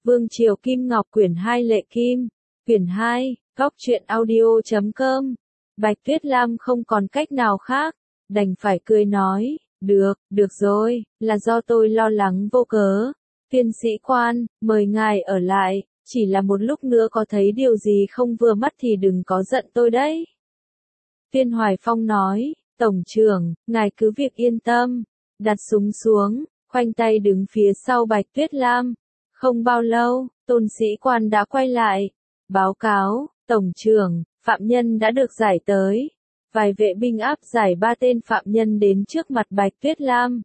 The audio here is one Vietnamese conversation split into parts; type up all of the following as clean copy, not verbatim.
Vương Triều Kim Ngọc quyển 2 Lệ Kim, quyển 2, Góc Truyện Audio.com. Bạch Tuyết Lam không còn cách nào khác, đành phải cười nói, được rồi, là do tôi lo lắng vô cớ. Tiên sĩ quan, mời ngài ở lại, chỉ là một lúc nữa có thấy điều gì không vừa mắt thì đừng có giận tôi đấy. Viên Hoài Phong nói, Tổng trưởng, ngài cứ việc yên tâm, đặt súng xuống, khoanh tay đứng phía sau Bạch Tuyết Lam. Không bao lâu, tôn sĩ quan đã quay lại, báo cáo, Tổng trưởng, phạm nhân đã được giải tới. Vài vệ binh áp giải 3 tên phạm nhân đến trước mặt Bạch Tuyết Lam.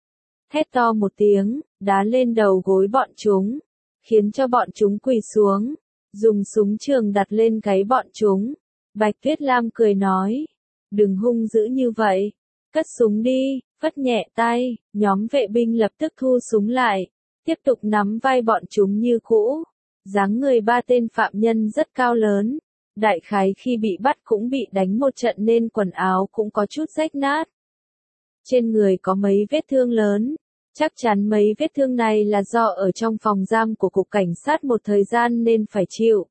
Hét to một tiếng, đá lên đầu gối bọn chúng, khiến cho bọn chúng quỳ xuống, dùng súng trường đặt lên gáy bọn chúng. Bạch Tuyết Lam cười nói, đừng hung dữ như vậy, cất súng đi, phất nhẹ tay, nhóm vệ binh lập tức thu súng lại, tiếp tục nắm vai bọn chúng như cũ. Dáng người 3 tên phạm nhân rất cao lớn, đại khái khi bị bắt cũng bị đánh một trận nên quần áo cũng có chút rách nát. Trên người có mấy vết thương lớn, chắc chắn mấy vết thương này là do ở trong phòng giam của cục cảnh sát một thời gian nên phải chịu.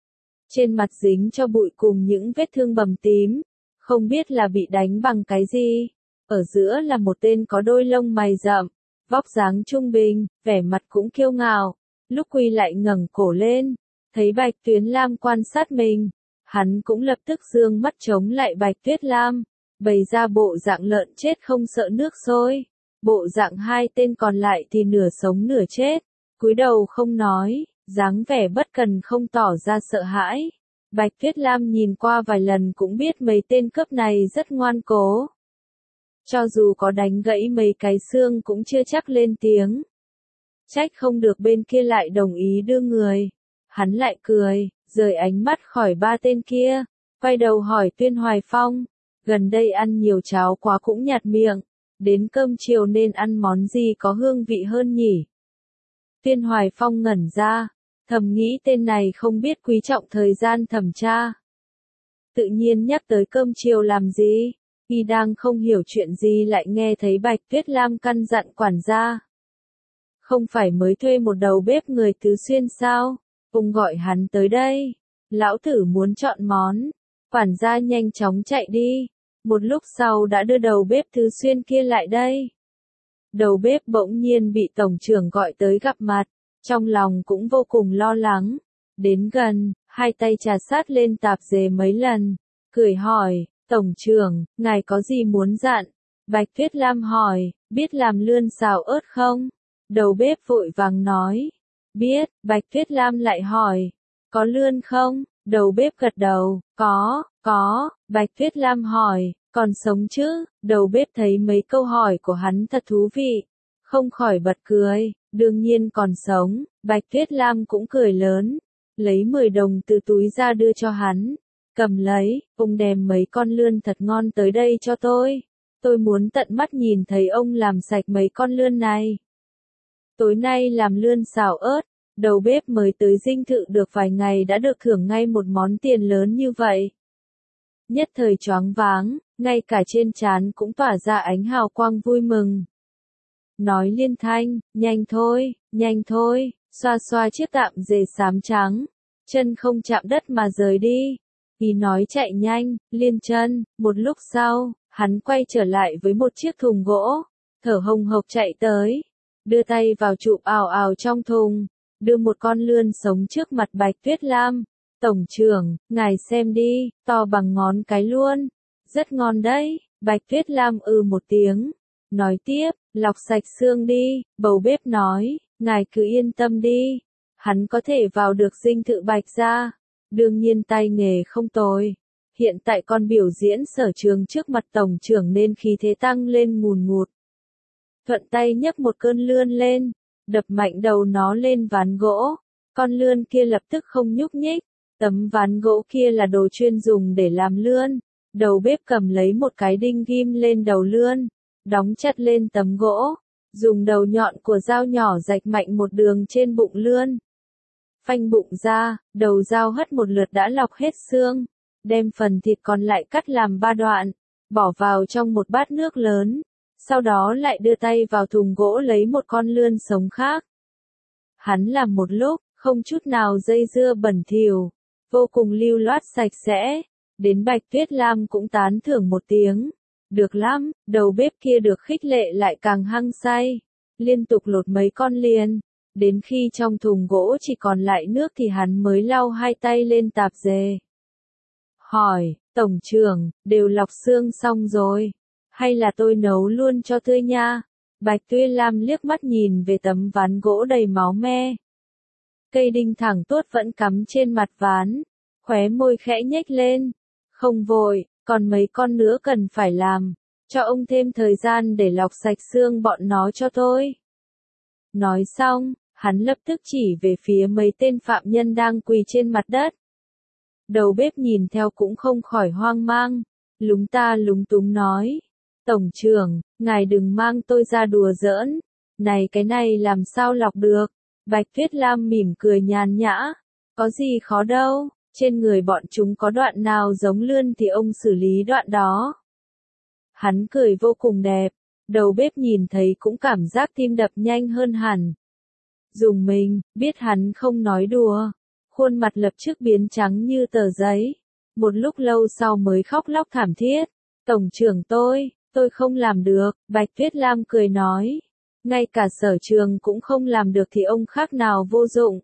Trên mặt dính cho bụi cùng những vết thương bầm tím, không biết là bị đánh bằng cái gì. Ở giữa là một tên có đôi lông mày rậm, vóc dáng trung bình, vẻ mặt cũng kiêu ngạo. Lúc quỳ lại ngẩng cổ lên, thấy Bạch Tuyết Lam quan sát mình, hắn cũng lập tức giương mắt chống lại Bạch Tuyết Lam, bày ra bộ dạng lợn chết không sợ nước sôi. Bộ dạng 2 tên còn lại thì nửa sống nửa chết, cúi đầu không nói, dáng vẻ bất cần không tỏ ra sợ hãi. Bạch Tuyết Lam nhìn qua vài lần cũng biết mấy tên cướp này rất ngoan cố. Cho dù có đánh gãy mấy cái xương cũng chưa chắc lên tiếng. Trách không được bên kia lại đồng ý đưa người. Hắn lại cười, rời ánh mắt khỏi 3 tên kia, quay đầu hỏi Viên Hoài Phong, gần đây ăn nhiều cháo quá cũng nhạt miệng, đến cơm chiều nên ăn món gì có hương vị hơn nhỉ? Viên Hoài Phong ngẩn ra, thầm nghĩ tên này không biết quý trọng thời gian thẩm tra. Tự nhiên nhắc tới cơm chiều làm gì? Y đang không hiểu chuyện gì lại nghe thấy Bạch Tuyết Lam căn dặn quản gia. Không phải mới thuê một đầu bếp người Tứ Xuyên sao? Ông gọi hắn tới đây. Lão tử muốn chọn món. Quản gia nhanh chóng chạy đi. Một lúc sau đã đưa đầu bếp Tứ Xuyên kia lại đây. Đầu bếp bỗng nhiên bị tổng trưởng gọi tới gặp mặt. Trong lòng cũng vô cùng lo lắng. Đến gần, 2 tay chà sát lên tạp dề mấy lần. Cười hỏi, Tổng trưởng, ngài có gì muốn dặn? Bạch Tuyết Lam hỏi, biết làm lươn xào ớt không? Đầu bếp vội vàng nói, biết. Bạch Tuyết Lam lại hỏi, có lươn không? Đầu bếp gật đầu, có. Bạch Tuyết Lam hỏi, còn sống chứ? Đầu bếp thấy mấy câu hỏi của hắn thật thú vị, không khỏi bật cười, đương nhiên còn sống. Bạch Tuyết Lam cũng cười lớn, lấy 10 đồng từ túi ra đưa cho hắn. Cầm lấy, ông đem mấy con lươn thật ngon tới đây cho tôi. Tôi muốn tận mắt nhìn thấy ông làm sạch mấy con lươn này. Tối nay làm lươn xào ớt, đầu bếp mới tới dinh thự được vài ngày đã được thưởng ngay một món tiền lớn như vậy. Nhất thời choáng váng, ngay cả trên trán cũng tỏa ra ánh hào quang vui mừng. Nói liên thanh, nhanh thôi, xoa xoa chiếc tạm dề xám trắng, chân không chạm đất mà rời đi. Vì nói chạy nhanh, liên chân, một lúc sau, hắn quay trở lại với một chiếc thùng gỗ, thở hồng hộc chạy tới, đưa tay vào chụp ào ào trong thùng, đưa một con lươn sống trước mặt Bạch Tuyết Lam. Tổng trưởng, ngài xem đi, to bằng ngón cái luôn, rất ngon đấy. Bạch Tuyết Lam một tiếng, nói tiếp, lọc sạch xương đi. Bầu bếp nói, ngài cứ yên tâm đi, hắn có thể vào được dinh thự Bạch gia. Đương nhiên tay nghề không tồi. Hiện tại con biểu diễn sở trường trước mặt tổng trưởng nên khí thế tăng lên ngùn ngụt. Thuận tay nhấc một cơn lươn lên, đập mạnh đầu nó lên ván gỗ. Con lươn kia lập tức không nhúc nhích. Tấm ván gỗ kia là đồ chuyên dùng để làm lươn. Đầu bếp cầm lấy một cái đinh ghim lên đầu lươn, đóng chặt lên tấm gỗ, dùng đầu nhọn của dao nhỏ rạch mạnh một đường trên bụng lươn. Phanh bụng ra, đầu dao hất một lượt đã lọc hết xương, đem phần thịt còn lại cắt làm 3 đoạn, bỏ vào trong một bát nước lớn, sau đó lại đưa tay vào thùng gỗ lấy một con lươn sống khác. Hắn làm một lúc, không chút nào dây dưa bẩn thỉu, vô cùng lưu loát sạch sẽ. Đến Bạch Tuyết Lam cũng tán thưởng một tiếng. Được lắm, đầu bếp kia được khích lệ lại càng hăng say. Liên tục lột mấy con liền. Đến khi trong thùng gỗ chỉ còn lại nước thì hắn mới lau hai tay lên tạp dề. Hỏi, tổng trưởng, đều lọc xương xong rồi. Hay là tôi nấu luôn cho tươi nha? Bạch Tuyết Lam liếc mắt nhìn về tấm ván gỗ đầy máu me. Cây đinh thẳng tuốt vẫn cắm trên mặt ván. Khóe môi khẽ nhếch lên. Không vội, còn mấy con nữa cần phải làm. Cho ông thêm thời gian để lọc sạch xương bọn nó cho tôi. Nói xong, hắn lập tức chỉ về phía mấy tên phạm nhân đang quỳ trên mặt đất. Đầu bếp nhìn theo cũng không khỏi hoang mang, lúng ta lúng túng nói. Tổng trưởng, ngài đừng mang tôi ra đùa giỡn. Này cái này làm sao lọc được? Bạch Tuyết Lam mỉm cười nhàn nhã. Có gì khó đâu, trên người bọn chúng có đoạn nào giống lươn thì ông xử lý đoạn đó. Hắn cười vô cùng đẹp, đầu bếp nhìn thấy cũng cảm giác tim đập nhanh hơn hẳn. Dùng mình, biết hắn không nói đùa. Khuôn mặt lập tức biến trắng như tờ giấy. Một lúc lâu sau mới khóc lóc thảm thiết. Tổng trưởng tôi không làm được, Bạch Tuyết Lam cười nói. Ngay cả sở trường cũng không làm được thì ông khác nào vô dụng.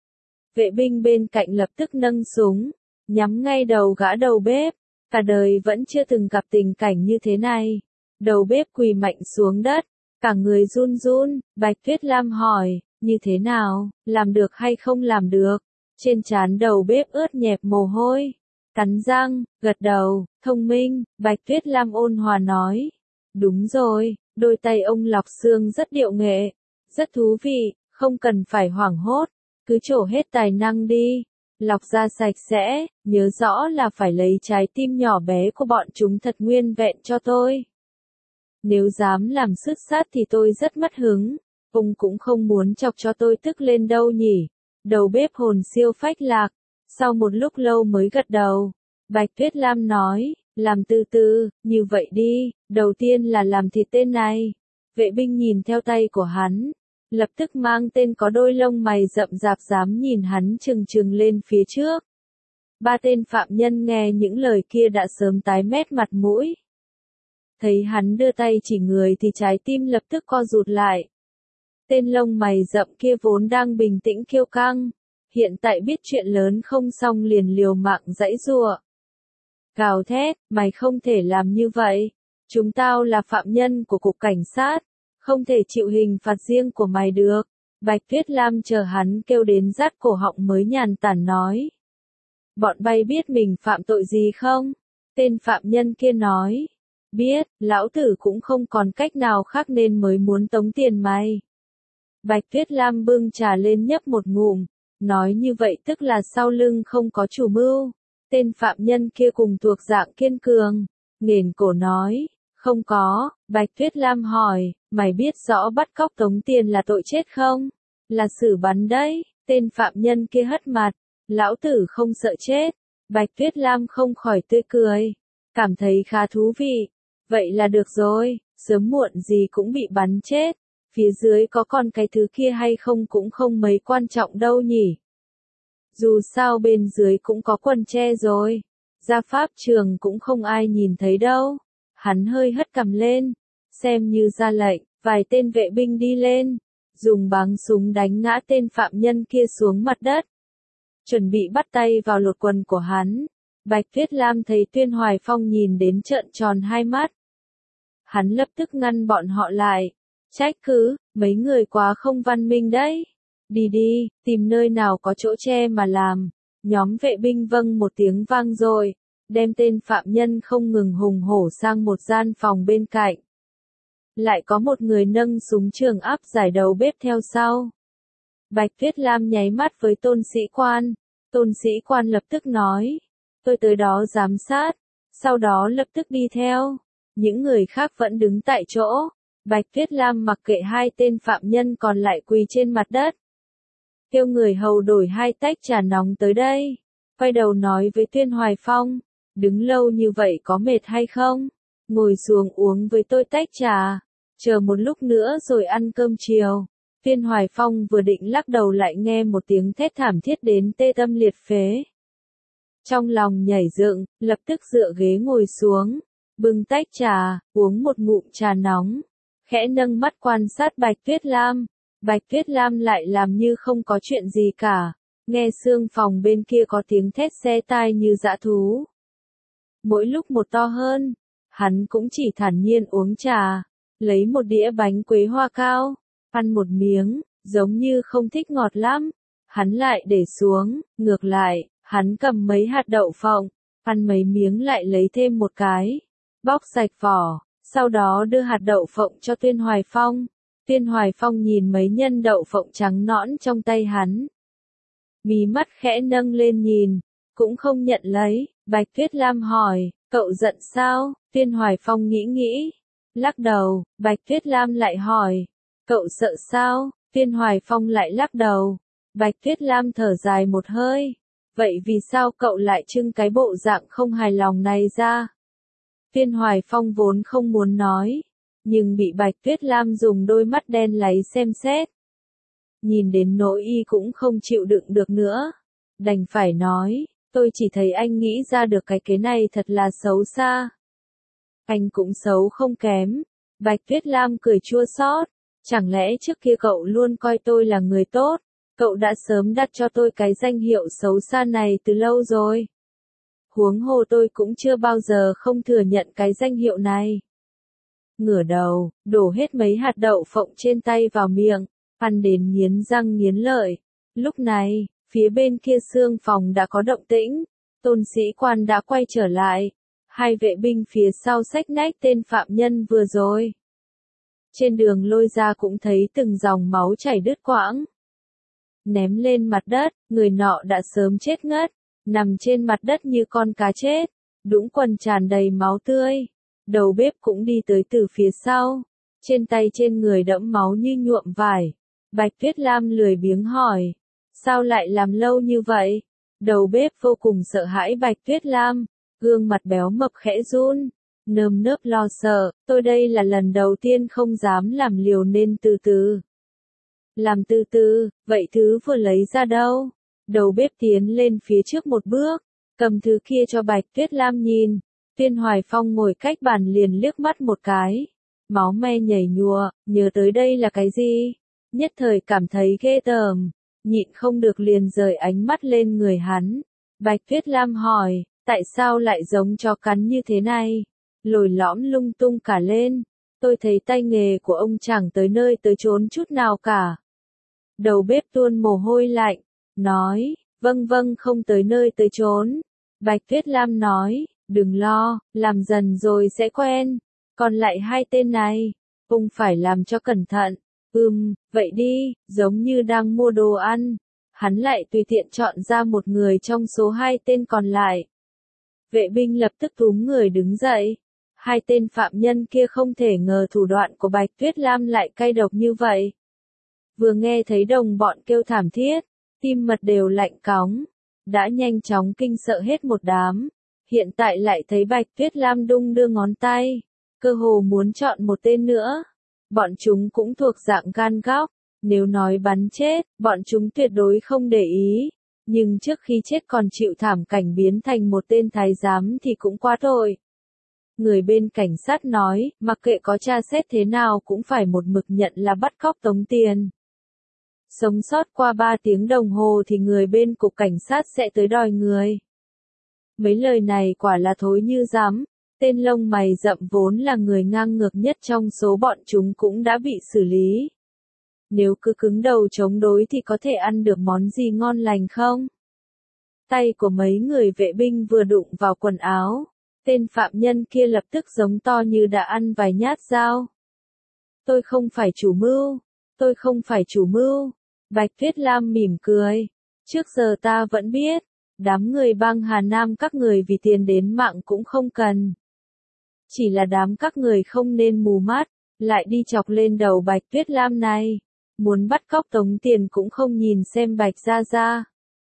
Vệ binh bên cạnh lập tức nâng súng, nhắm ngay đầu gã đầu bếp. Cả đời vẫn chưa từng gặp tình cảnh như thế này. Đầu bếp quỳ mạnh xuống đất, cả người run run. Bạch Tuyết Lam hỏi, như thế nào, làm được hay không làm được? Trên trán đầu bếp ướt nhẹp mồ hôi, cắn răng, gật đầu, thông minh. Bạch Tuyết Lam ôn hòa nói, đúng rồi, đôi tay ông lọc xương rất điệu nghệ, rất thú vị, không cần phải hoảng hốt, cứ trổ hết tài năng đi, lọc ra sạch sẽ, nhớ rõ là phải lấy trái tim nhỏ bé của bọn chúng thật nguyên vẹn cho tôi. Nếu dám làm sứt sát thì tôi rất mất hứng, ông cũng không muốn chọc cho tôi tức lên đâu nhỉ. Đầu bếp hồn siêu phách lạc, sau một lúc lâu mới gật đầu. Bạch Tuyết Lam nói, làm từ từ, như vậy đi, đầu tiên là làm thịt tên này. Vệ binh nhìn theo tay của hắn, lập tức mang tên có đôi lông mày rậm rạp dám nhìn hắn trừng trừng lên phía trước. Ba tên phạm nhân nghe những lời kia đã sớm tái mét mặt mũi. Thấy hắn đưa tay chỉ người thì trái tim lập tức co rụt lại. Tên lông mày rậm kia vốn đang bình tĩnh kiêu căng, hiện tại biết chuyện lớn không xong liền liều mạng giãy giụa. Gào thét, mày không thể làm như vậy. Chúng tao là phạm nhân của cục cảnh sát, không thể chịu hình phạt riêng của mày được. Bạch Tuyết Lam chờ hắn kêu đến rát cổ họng mới nhàn tản nói. Bọn bay biết mình phạm tội gì không? Tên phạm nhân kia nói. Biết, lão tử cũng không còn cách nào khác nên mới muốn tống tiền mày. Bạch Tuyết Lam bưng trà lên nhấp một ngụm, nói như vậy tức là sau lưng không có chủ mưu. Tên phạm nhân kia cùng thuộc dạng kiên cường, nghển cổ nói, không có. Bạch Tuyết Lam hỏi, mày biết rõ bắt cóc tống tiền là tội chết không? Là xử bắn đấy. Tên phạm nhân kia hất mặt, lão tử không sợ chết. Bạch Tuyết Lam không khỏi tươi cười, cảm thấy khá thú vị. Vậy là được rồi, sớm muộn gì cũng bị bắn chết. Phía dưới có còn cái thứ kia hay không cũng không mấy quan trọng đâu nhỉ. Dù sao bên dưới cũng có quần che rồi. Ra pháp trường cũng không ai nhìn thấy đâu. Hắn hơi hất cằm lên, xem như ra lệnh, vài tên vệ binh đi lên, dùng báng súng đánh ngã tên phạm nhân kia xuống mặt đất. Chuẩn bị bắt tay vào lột quần của hắn. Bạch Tuyết Lam thấy Tuyên Hoài Phong nhìn đến trợn tròn hai mắt. Hắn lập tức ngăn bọn họ lại. Trách cứ, mấy người quá không văn minh đấy. Đi đi, tìm nơi nào có chỗ che mà làm. Nhóm vệ binh vâng một tiếng vang rồi, đem tên phạm nhân không ngừng hùng hổ sang một gian phòng bên cạnh. Lại có một người nâng súng trường áp giải đầu bếp theo sau. Bạch Tuyết Lam nháy mắt với tôn sĩ quan. Tôn sĩ quan lập tức nói, tôi tới đó giám sát, sau đó lập tức đi theo. Những người khác vẫn đứng tại chỗ. Bạch Tuyết Lam mặc kệ hai tên phạm nhân còn lại quỳ trên mặt đất. Kêu người hầu đổi 2 tách trà nóng tới đây. Quay đầu nói với Tuyên Hoài Phong, đứng lâu như vậy có mệt hay không? Ngồi xuống uống với tôi tách trà, chờ một lúc nữa rồi ăn cơm chiều. Viên Hoài Phong vừa định lắc đầu lại nghe một tiếng thét thảm thiết đến tê tâm liệt phế. Trong lòng nhảy dựng, lập tức dựa ghế ngồi xuống, bưng tách trà, uống một ngụm trà nóng, khẽ nâng mắt quan sát Bạch Tuyết Lam. Bạch Tuyết Lam lại làm như không có chuyện gì cả, nghe xương phòng bên kia có tiếng thét xe tai như dã thú. Mỗi lúc một to hơn, hắn cũng chỉ thản nhiên uống trà, lấy một đĩa bánh quế hoa cao, ăn một miếng, giống như không thích ngọt lắm. Hắn lại để xuống, ngược lại, hắn cầm mấy hạt đậu phộng, ăn mấy miếng lại lấy thêm một cái, bóc sạch vỏ, sau đó đưa hạt đậu phộng cho Tuyên Hoài Phong. Tuyên Hoài Phong nhìn mấy nhân đậu phộng trắng nõn trong tay hắn. Mí mắt khẽ nâng lên nhìn, cũng không nhận lấy. Bạch Tuyết Lam hỏi, cậu giận sao? Tuyên Hoài Phong nghĩ, lắc đầu. Bạch Tuyết Lam lại hỏi, cậu sợ sao? Tuyên Hoài Phong lại lắc đầu. Bạch Tuyết Lam thở dài một hơi. Vậy vì sao cậu lại trưng cái bộ dạng không hài lòng này ra? Tuyên Hoài Phong vốn không muốn nói, nhưng bị Bạch Tuyết Lam dùng đôi mắt đen láy xem xét. Nhìn đến nỗi y cũng không chịu đựng được nữa. Đành phải nói, tôi chỉ thấy anh nghĩ ra được cái kế này thật là xấu xa. Anh cũng xấu không kém. Bạch Tuyết Lam cười chua xót. Chẳng lẽ trước kia cậu luôn coi tôi là người tốt? Cậu đã sớm đặt cho tôi cái danh hiệu xấu xa này từ lâu rồi. Huống hồ tôi cũng chưa bao giờ không thừa nhận cái danh hiệu này. Ngửa đầu, đổ hết mấy hạt đậu phộng trên tay vào miệng, ăn đến nghiến răng nghiến lợi. Lúc này, phía bên kia xương phòng đã có động tĩnh, Tôn sĩ quan đã quay trở lại. Hai vệ binh phía sau xách nách tên phạm nhân vừa rồi. Trên đường lôi ra cũng thấy từng dòng máu chảy đứt quãng. Ném lên mặt đất, người nọ đã sớm chết ngất, nằm trên mặt đất như con cá chết, đũng quần tràn đầy máu tươi. Đầu bếp cũng đi tới từ phía sau, trên tay trên người đẫm máu như nhuộm vải. Bạch Tuyết Lam lười biếng hỏi, sao lại làm lâu như vậy? Đầu bếp vô cùng sợ hãi Bạch Tuyết Lam, gương mặt béo mập khẽ run, nơm nớp lo sợ, tôi đây là lần đầu tiên không dám làm liều nên từ từ. Làm từ từ, vậy thứ vừa lấy ra đâu? Đầu bếp tiến lên phía trước một bước, cầm thứ kia cho Bạch Tuyết Lam nhìn. Tuyên Hoài Phong ngồi cách bàn liền liếc mắt một cái. Máu me nhảy nhụa, nhớ tới đây là cái gì? Nhất thời cảm thấy ghê tởm, nhịn không được liền rời ánh mắt lên người hắn. Bạch Tuyết Lam hỏi, tại sao lại giống chó cắn như thế này? Lồi lõm lung tung cả lên. Tôi thấy tay nghề của ông chẳng tới nơi tới chốn chút nào cả. Đầu bếp tuôn mồ hôi lạnh, nói, vâng không tới nơi tới chốn. Bạch Tuyết Lam nói, đừng lo, làm dần rồi sẽ quen. Còn lại hai tên này, ông phải làm cho cẩn thận. Vậy đi, giống như đang mua đồ ăn. Hắn lại tùy tiện chọn ra một người trong số hai tên còn lại. Vệ binh lập tức túm người đứng dậy. Hai tên phạm nhân kia không thể ngờ thủ đoạn của Bạch Tuyết Lam lại cay độc như vậy. Vừa nghe thấy đồng bọn kêu thảm thiết, tim mật đều lạnh cóng, đã nhanh chóng kinh sợ hết một đám. Hiện tại lại thấy Bạch Tuyết Lam đung đưa ngón tay, cơ hồ muốn chọn một tên nữa. Bọn chúng cũng thuộc dạng gan góc, nếu nói bắn chết, bọn chúng tuyệt đối không để ý. Nhưng trước khi chết còn chịu thảm cảnh biến thành một tên thái giám thì cũng quá tội. Người bên cảnh sát nói, mặc kệ có tra xét thế nào cũng phải một mực nhận là bắt cóc tống tiền. Sống sót qua 3 tiếng đồng hồ thì người bên cục cảnh sát sẽ tới đòi người. Mấy lời này quả là thối như rắm. Tên lông mày rậm vốn là người ngang ngược nhất trong số bọn chúng cũng đã bị xử lý. Nếu cứ cứng đầu chống đối thì có thể ăn được món gì ngon lành không? Tay của mấy người vệ binh vừa đụng vào quần áo. Tên phạm nhân kia lập tức giống to như đã ăn vài nhát dao. Tôi không phải chủ mưu. Tôi không phải chủ mưu. Bạch Tuyết Lam mỉm cười. Trước giờ ta vẫn biết. Đám người bang Hà Nam các người vì tiền đến mạng cũng không cần. Chỉ là đám các người không nên mù mắt, lại đi chọc lên đầu Bạch Tuyết Lam này. Muốn bắt cóc tống tiền cũng không nhìn xem Bạch Gia Gia.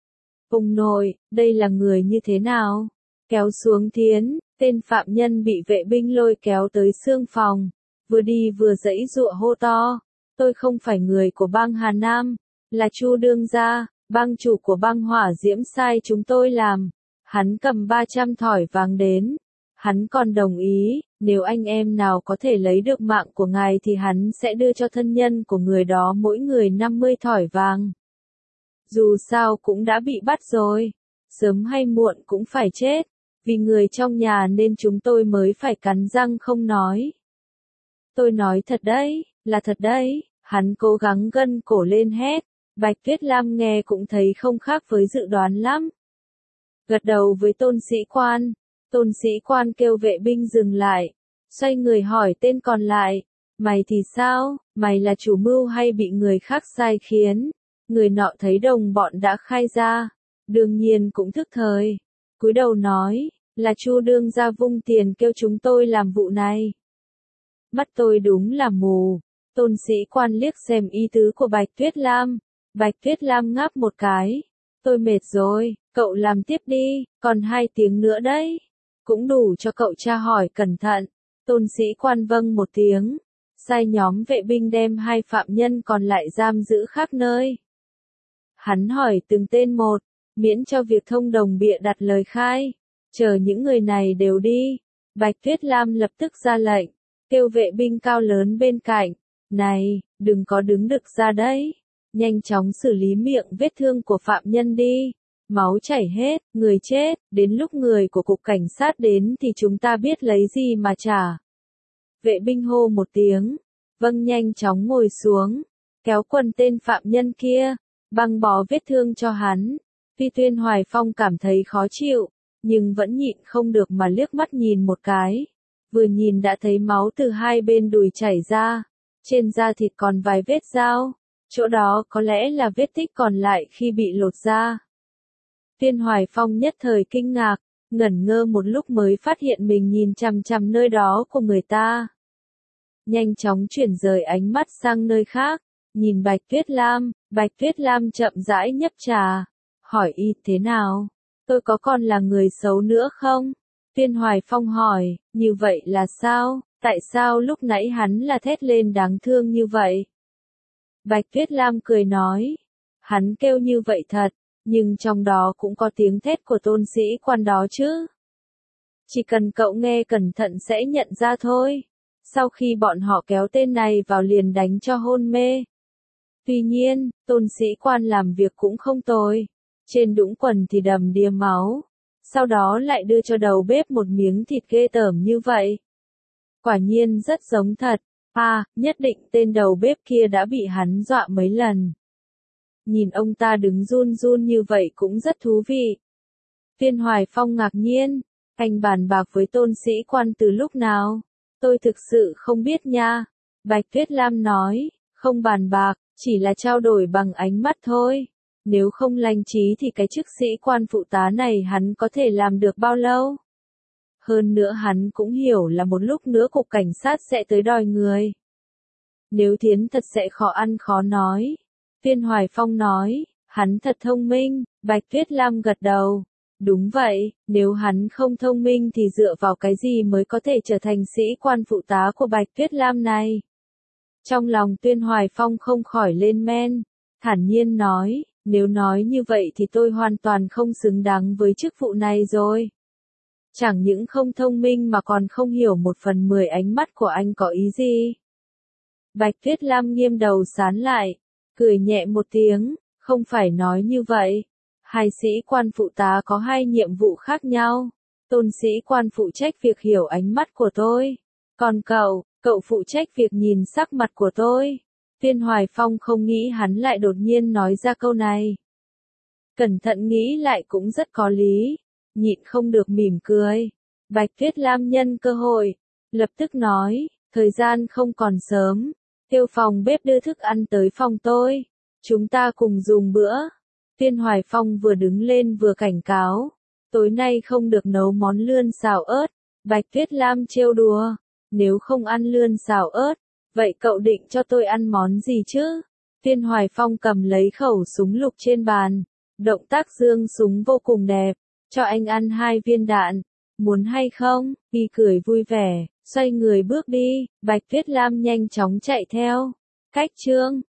Ông nội, đây là người như thế nào? Kéo xuống thiến, tên phạm nhân bị vệ binh lôi kéo tới xương phòng. Vừa đi vừa giãy giụa hô to. tôi không phải người của bang Hà Nam, là Chu đương gia, bang chủ của bang Hỏa Diễm sai chúng tôi làm. Hắn cầm 300 thỏi vàng đến. Hắn còn đồng ý, nếu anh em nào có thể lấy được mạng của ngài thì hắn sẽ đưa cho thân nhân của người đó mỗi người 50 thỏi vàng. Dù sao cũng đã bị bắt rồi, sớm hay muộn cũng phải chết, vì người trong nhà nên chúng tôi mới phải cắn răng không nói. Tôi nói thật đấy, là thật đấy, hắn cố gắng gân cổ lên hét. Bạch Tuyết Lam nghe cũng thấy không khác với dự đoán lắm. Gật đầu với tôn sĩ quan kêu vệ binh dừng lại, xoay người hỏi tên còn lại, mày thì sao, mày là chủ mưu hay bị người khác sai khiến? Người nọ thấy đồng bọn đã khai ra, đương nhiên cũng thức thời, cúi đầu nói, là Chu đương gia vung tiền kêu chúng tôi làm vụ này. Mắt tôi đúng là mù, tôn sĩ quan liếc xem ý tứ của Bạch Tuyết Lam. Bạch Tuyết Lam ngáp một cái, tôi mệt rồi, cậu làm tiếp đi, còn 2 tiếng nữa đấy. Cũng đủ cho cậu tra hỏi cẩn thận. Tôn sĩ quan vâng một tiếng, sai nhóm vệ binh đem 2 phạm nhân còn lại giam giữ khác nơi. Hắn hỏi từng tên một, miễn cho việc thông đồng bịa đặt lời khai, chờ những người này đều đi. Bạch Tuyết Lam lập tức ra lệnh, kêu vệ binh cao lớn bên cạnh, này, đừng có đứng đực ra đấy. Nhanh chóng xử lý miệng vết thương của phạm nhân đi. Máu chảy hết, người chết, đến lúc người của cục cảnh sát đến thì chúng ta biết lấy gì mà trả. Vệ binh hô một tiếng, vâng nhanh chóng ngồi xuống, kéo quần tên phạm nhân kia, băng bó vết thương cho hắn. Phi Tuyên Hoài Phong cảm thấy khó chịu, nhưng vẫn nhịn không được mà liếc mắt nhìn một cái. Vừa nhìn đã thấy máu từ 2 bên đùi chảy ra, trên da thịt còn vài vết dao. Chỗ đó có lẽ là vết tích còn lại khi bị lột da. Tuyên Hoài Phong nhất thời kinh ngạc, ngẩn ngơ một lúc mới phát hiện mình nhìn chằm chằm nơi đó của người ta. Nhanh chóng chuyển rời ánh mắt sang nơi khác, nhìn Bạch Tuyết Lam chậm rãi nhấp trà, hỏi y thế nào, tôi có còn là người xấu nữa không? Tuyên Hoài Phong hỏi, như vậy là sao, tại sao lúc nãy hắn là thét lên đáng thương như vậy? Bạch Tuyết Lam cười nói, hắn kêu như vậy thật, nhưng trong đó cũng có tiếng thét của tôn sĩ quan đó chứ. Chỉ cần cậu nghe cẩn thận sẽ nhận ra thôi. Sau khi bọn họ kéo tên này vào liền đánh cho hôn mê. Tuy nhiên, tôn sĩ quan làm việc cũng không tồi. Trên đũng quần thì đầm đìa máu. Sau đó lại đưa cho đầu bếp một miếng thịt ghê tởm như vậy. Quả nhiên rất giống thật. Nhất định tên đầu bếp kia đã bị hắn dọa mấy lần. Nhìn ông ta đứng run run như vậy cũng rất thú vị. Tuyên Hoài Phong ngạc nhiên, anh bàn bạc với tôn sĩ quan từ lúc nào? Tôi thực sự không biết nha. Bạch Tuyết Lam nói, không bàn bạc, chỉ là trao đổi bằng ánh mắt thôi. Nếu không lành trí thì cái chức sĩ quan phụ tá này hắn có thể làm được bao lâu? Hơn nữa hắn cũng hiểu là một lúc nữa cục cảnh sát sẽ tới đòi người. Nếu Thiến thật sẽ khó ăn khó nói. Tuyên Hoài Phong nói, hắn thật thông minh. Bạch Tuyết Lam gật đầu. Đúng vậy, nếu hắn không thông minh thì dựa vào cái gì mới có thể trở thành sĩ quan phụ tá của Bạch Tuyết Lam này? Trong lòng Tuyên Hoài Phong không khỏi lên men, thản nhiên nói, nếu nói như vậy thì tôi hoàn toàn không xứng đáng với chức vụ này rồi. Chẳng những không thông minh mà còn không hiểu 1/10 ánh mắt của anh có ý gì. Bạch Tuyết Lam nghiêm đầu sán lại, cười nhẹ một tiếng, không phải nói như vậy. 2 sĩ quan phụ tá có 2 nhiệm vụ khác nhau. Tôn sĩ quan phụ trách việc hiểu ánh mắt của tôi. Còn cậu phụ trách việc nhìn sắc mặt của tôi. Tuyên Hoài Phong không nghĩ hắn lại đột nhiên nói ra câu này. Cẩn thận nghĩ lại cũng rất có lý. Nhịn không được mỉm cười. Bạch Tuyết Lam nhân cơ hội, lập tức nói, thời gian không còn sớm. Kêu phòng bếp đưa thức ăn tới phòng tôi. Chúng ta cùng dùng bữa. Tuyên Hoài Phong vừa đứng lên vừa cảnh cáo. Tối nay không được nấu món lươn xào ớt. Bạch Tuyết Lam trêu đùa. Nếu không ăn lươn xào ớt, vậy cậu định cho tôi ăn món gì chứ? Tuyên Hoài Phong cầm lấy khẩu súng lục trên bàn. Động tác giương súng vô cùng đẹp. Cho anh ăn 2 viên đạn. Muốn hay không? Y cười vui vẻ, xoay người bước đi. Bạch Tuyết Lam nhanh chóng chạy theo. Cách chương